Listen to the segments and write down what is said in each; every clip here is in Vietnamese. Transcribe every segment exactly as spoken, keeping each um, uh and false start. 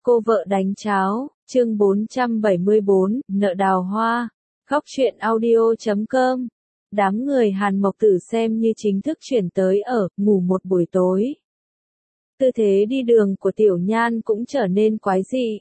Cô vợ đánh cháo, chương bốn trăm bảy mươi tư, nợ đào hoa. Góc truyện audio chấm com. Đám người Hàn Mộc Tử xem như chính thức chuyển tới ở, ngủ một buổi tối. Tư thế đi đường của Tiểu Nhan cũng trở nên quái dị.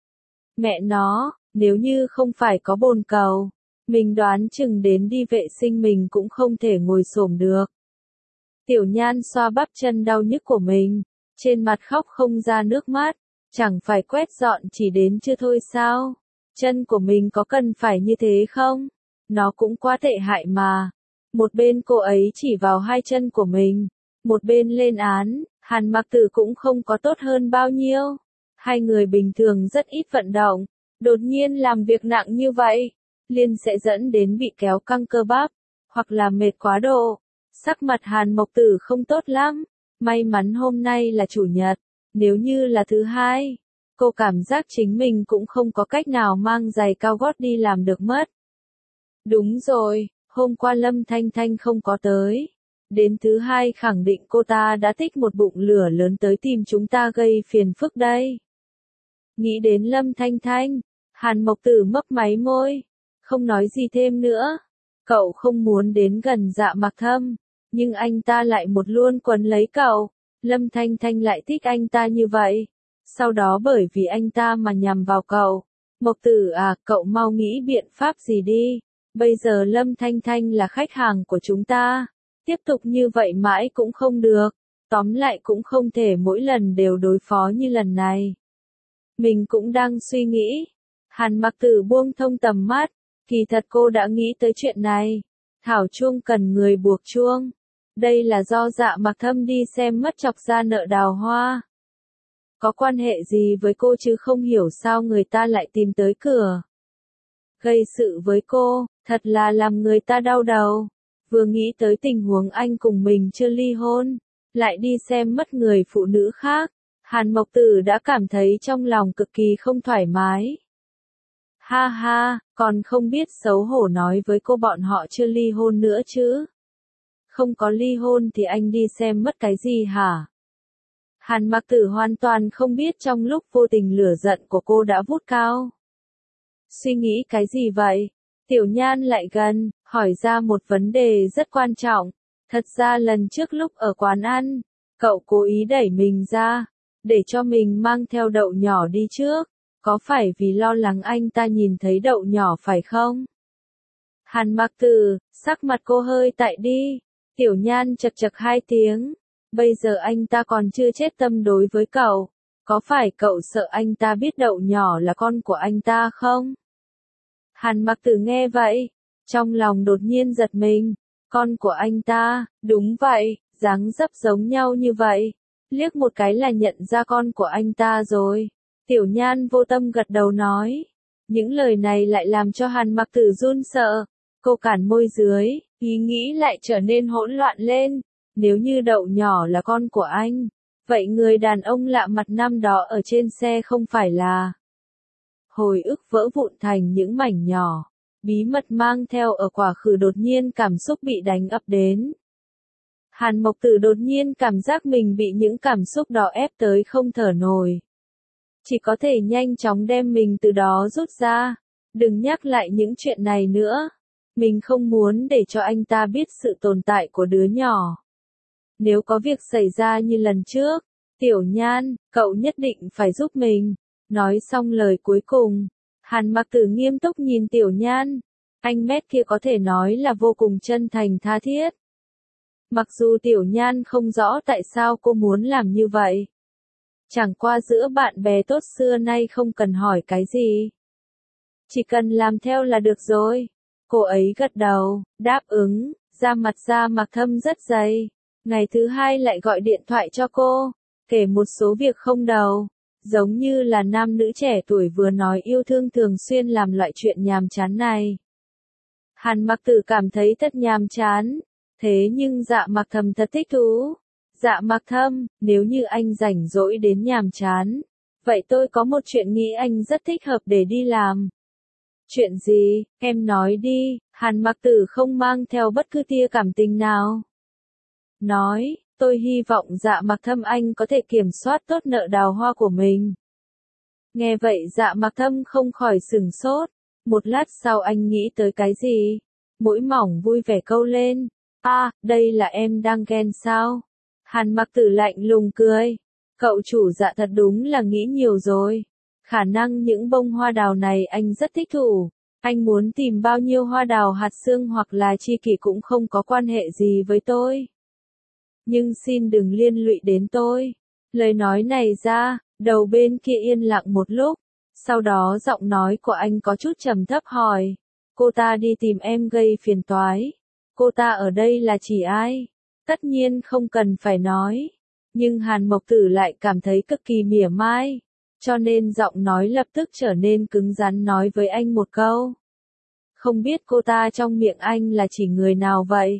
Mẹ nó, nếu như không phải có bồn cầu, mình đoán chừng đến đi vệ sinh mình cũng không thể ngồi xổm được. Tiểu Nhan xoa bắp chân đau nhức của mình, trên mặt khóc không ra nước mắt, chẳng phải quét dọn chỉ đến chưa thôi sao? Chân của mình có cần phải như thế không? Nó cũng quá tệ hại mà. Một bên cô ấy chỉ vào hai chân của mình, một bên lên án, Hàn Mặc Tử cũng không có tốt hơn bao nhiêu. Hai người bình thường rất ít vận động, đột nhiên làm việc nặng như vậy, liền sẽ dẫn đến bị kéo căng cơ bắp, hoặc là mệt quá độ. Sắc mặt Hàn Mộc Tử không tốt lắm, may mắn hôm nay là chủ nhật, nếu như là thứ hai, cô cảm giác chính mình cũng không có cách nào mang giày cao gót đi làm được mất. Đúng rồi, hôm qua Lâm Thanh Thanh không có tới. Đến thứ hai khẳng định cô ta đã tích một bụng lửa lớn tới tìm chúng ta gây phiền phức đây. Nghĩ đến Lâm Thanh Thanh, Hàn Mộc Tử mấp máy môi, không nói gì thêm nữa. Cậu không muốn đến gần Dạ Mặc Thâm, nhưng anh ta lại một luôn quấn lấy cậu. Lâm Thanh Thanh lại thích anh ta như vậy. Sau đó bởi vì anh ta mà nhằm vào cậu. Mộc Tử à, cậu mau nghĩ biện pháp gì đi. Bây giờ Lâm Thanh Thanh là khách hàng của chúng ta. Tiếp tục như vậy mãi cũng không được. Tóm lại cũng không thể mỗi lần đều đối phó như lần này. Mình cũng đang suy nghĩ. Hàn Mặc Tử buông thông tầm mắt. Kỳ thật cô đã nghĩ tới chuyện này. Thảo chuông cần người buộc chuông. Đây là do Dạ Mặc Thâm đi xem mất chọc ra nợ đào hoa. Có quan hệ gì với cô chứ không hiểu sao người ta lại tìm tới cửa. Gây sự với cô, thật là làm người ta đau đầu. Vừa nghĩ tới tình huống anh cùng mình chưa ly hôn, lại đi xem mất người phụ nữ khác. Hàn Mộc Tử đã cảm thấy trong lòng cực kỳ không thoải mái. Ha ha, còn không biết xấu hổ nói với cô bọn họ chưa ly hôn nữa chứ. Không có ly hôn thì anh đi xem mất cái gì hả? Hàn Mặc Tử hoàn toàn không biết trong lúc vô tình lửa giận của cô đã vút cao. Suy nghĩ cái gì vậy? Tiểu Nhan lại gần, hỏi ra một vấn đề rất quan trọng. Thật ra lần trước lúc ở quán ăn, cậu cố ý đẩy mình ra, để cho mình mang theo đậu nhỏ đi trước. Có phải vì lo lắng anh ta nhìn thấy đậu nhỏ phải không? Hàn Mặc Tử, sắc mặt cô hơi tại đi. Tiểu Nhan chật chật hai tiếng. Bây giờ anh ta còn chưa chết tâm đối với cậu. Có phải cậu sợ anh ta biết đậu nhỏ là con của anh ta không? Hàn Mặc Tử nghe vậy, trong lòng đột nhiên giật mình. Con của anh ta, đúng vậy, dáng dấp giống nhau như vậy. Liếc một cái là nhận ra con của anh ta rồi. Tiểu Nhan vô tâm gật đầu nói. Những lời này lại làm cho Hàn Mặc Tử run sợ. Cô cản môi dưới, ý nghĩ lại trở nên hỗn loạn lên. Nếu như đậu nhỏ là con của anh, vậy người đàn ông lạ mặt năm đó ở trên xe không phải là... Hồi ức vỡ vụn thành những mảnh nhỏ, bí mật mang theo ở quá khứ đột nhiên cảm xúc bị đánh ập đến. Hàn Mộc Tử đột nhiên cảm giác mình bị những cảm xúc đó ép tới không thở nổi. Chỉ có thể nhanh chóng đem mình từ đó rút ra, đừng nhắc lại những chuyện này nữa. Mình không muốn để cho anh ta biết sự tồn tại của đứa nhỏ. Nếu có việc xảy ra như lần trước, Tiểu Nhan, cậu nhất định phải giúp mình. Nói xong lời cuối cùng, Hàn Mặc Tử nghiêm túc nhìn Tiểu Nhan. Anh mét kia có thể nói là vô cùng chân thành tha thiết. Mặc dù Tiểu Nhan không rõ tại sao cô muốn làm như vậy. Chẳng qua giữa bạn bè tốt xưa nay không cần hỏi cái gì. Chỉ cần làm theo là được rồi. Cô ấy gật đầu, đáp ứng, da mặt Dạ Mặc Thâm rất dày. Ngày thứ hai lại gọi điện thoại cho cô, kể một số việc không đầu. Giống như là nam nữ trẻ tuổi vừa nói yêu thương thường xuyên làm loại chuyện nhàm chán này. Hàn Mặc Tử cảm thấy thật nhàm chán. Thế nhưng Dạ Mặc Thâm thật thích thú. Dạ Mặc Thâm, nếu như anh rảnh rỗi đến nhàm chán, vậy tôi có một chuyện nghĩ anh rất thích hợp để đi làm. Chuyện gì, em nói đi. Hàn Mặc Tử không mang theo bất cứ tia cảm tình nào. Nói, tôi hy vọng Dạ Mặc Thâm anh có thể kiểm soát tốt nợ đào hoa của mình. Nghe vậy Dạ Mặc Thâm không khỏi sửng sốt. Một lát sau anh nghĩ tới cái gì? Mũi mỏng vui vẻ câu lên. À, đây là em đang ghen sao? Hàn Mặc Tử lạnh lùng cười. Cậu chủ Dạ thật đúng là nghĩ nhiều rồi. Khả năng những bông hoa đào này anh rất thích thú. Anh muốn tìm bao nhiêu hoa đào hạt xương hoặc là chi kỷ cũng không có quan hệ gì với tôi. Nhưng xin đừng liên lụy đến tôi. Lời nói này ra, đầu bên kia yên lặng một lúc. Sau đó giọng nói của anh có chút trầm thấp hỏi. Cô ta đi tìm em gây phiền toái. Cô ta ở đây là chỉ ai? Tất nhiên không cần phải nói. Nhưng Hàn Mộc Tử lại cảm thấy cực kỳ mỉa mai. Cho nên giọng nói lập tức trở nên cứng rắn nói với anh một câu. Không biết cô ta trong miệng anh là chỉ người nào vậy?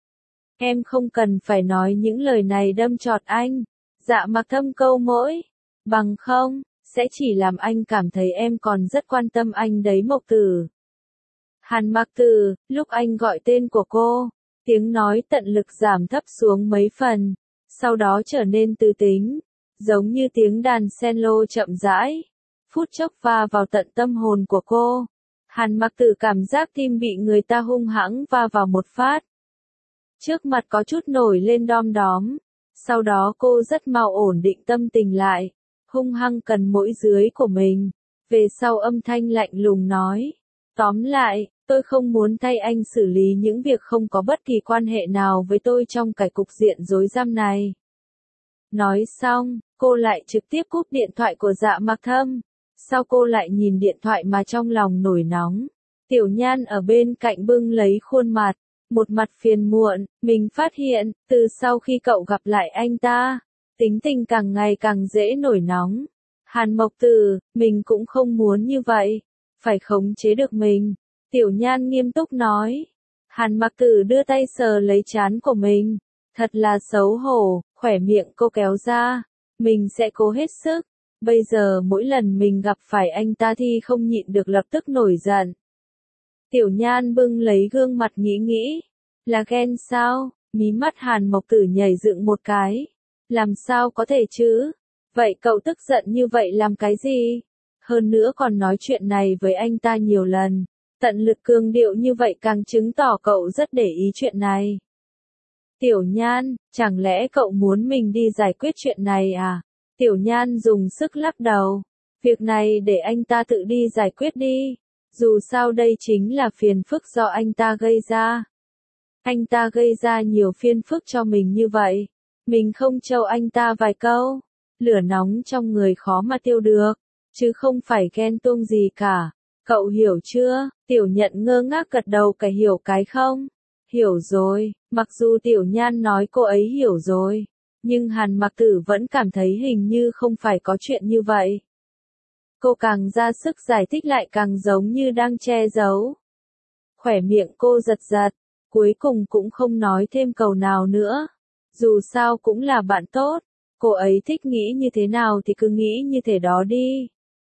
Em không cần phải nói những lời này đâm chọt anh. Dạ Mặc Thâm câu mỗi. Bằng không, sẽ chỉ làm anh cảm thấy em còn rất quan tâm anh đấy Mộc Tử. Hàn Mặc Tử, lúc anh gọi tên của cô, tiếng nói tận lực giảm thấp xuống mấy phần, sau đó trở nên tư tính, giống như tiếng đàn cello chậm rãi, phút chốc va vào tận tâm hồn của cô. Hàn Mặc Tử cảm giác tim bị người ta hung hãng va vào một phát. Trước mặt có chút nổi lên đom đóm, sau đó cô rất mau ổn định tâm tình lại, hung hăng cần mũi dưới của mình, về sau âm thanh lạnh lùng nói. Tóm lại, tôi không muốn thay anh xử lý những việc không có bất kỳ quan hệ nào với tôi trong cái cục diện rối rắm này. Nói xong, cô lại trực tiếp cúp điện thoại của Dạ Mặc Thâm. Sau cô lại nhìn điện thoại mà trong lòng nổi nóng. Tiểu Nhan ở bên cạnh bưng lấy khuôn mặt, một mặt phiền muộn, mình phát hiện, từ sau khi cậu gặp lại anh ta, tính tình càng ngày càng dễ nổi nóng. Hàn Mộc Tử, mình cũng không muốn như vậy, phải khống chế được mình. Tiểu Nhan nghiêm túc nói. Hàn Mặc Tử đưa tay sờ lấy trán của mình. Thật là xấu hổ, khỏe miệng cô kéo ra. Mình sẽ cố hết sức. Bây giờ mỗi lần mình gặp phải anh ta thì không nhịn được lập tức nổi giận. Tiểu Nhan bưng lấy gương mặt nghĩ nghĩ. Là ghen sao? Mí mắt Hàn Mộc Tử nhảy dựng một cái. Làm sao có thể chứ? Vậy cậu tức giận như vậy làm cái gì? Hơn nữa còn nói chuyện này với anh ta nhiều lần. Tận lực cường điệu như vậy càng chứng tỏ cậu rất để ý chuyện này. Tiểu Nhan, chẳng lẽ cậu muốn mình đi giải quyết chuyện này à? Tiểu Nhan dùng sức lắc đầu. Việc này để anh ta tự đi giải quyết đi. Dù sao đây chính là phiền phức do anh ta gây ra. Anh ta gây ra nhiều phiền phức cho mình như vậy. Mình không trêu anh ta vài câu. Lửa nóng trong người khó mà tiêu được. Chứ không phải ghen tuông gì cả. Cậu hiểu chưa? Tiểu Nhận ngơ ngác gật đầu cái hiểu cái không? Hiểu rồi, mặc dù Tiểu Nhan nói cô ấy hiểu rồi. Nhưng Hàn Mặc Tử vẫn cảm thấy hình như không phải có chuyện như vậy. Cô càng ra sức giải thích lại càng giống như đang che giấu. Khỏe miệng cô giật giật, cuối cùng cũng không nói thêm câu nào nữa. Dù sao cũng là bạn tốt, cô ấy thích nghĩ như thế nào thì cứ nghĩ như thế đó đi.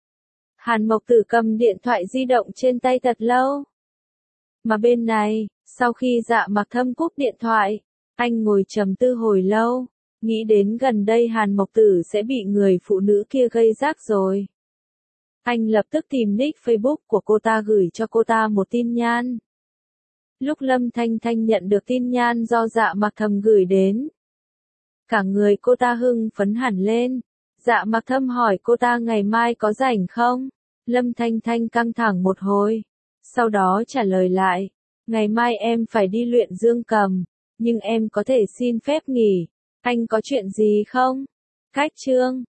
Hàn Mộc Tử cầm điện thoại di động trên tay thật lâu. Mà bên này, sau khi Dạ Mặc Thâm cúp điện thoại, anh ngồi trầm tư hồi lâu, nghĩ đến gần đây Hàn Mộc Tử sẽ bị người phụ nữ kia gây rắc rồi. Anh lập tức tìm nick Facebook của cô ta gửi cho cô ta một tin nhắn. Lúc Lâm Thanh Thanh nhận được tin nhắn do Dạ Mặc Thâm gửi đến, cả người cô ta hưng phấn hẳn lên. Dạ Mặc Thâm hỏi cô ta ngày mai có rảnh không? Lâm Thanh Thanh căng thẳng một hồi, sau đó trả lời lại, ngày mai em phải đi luyện dương cầm, nhưng em có thể xin phép nghỉ. Anh có chuyện gì không? Cách chương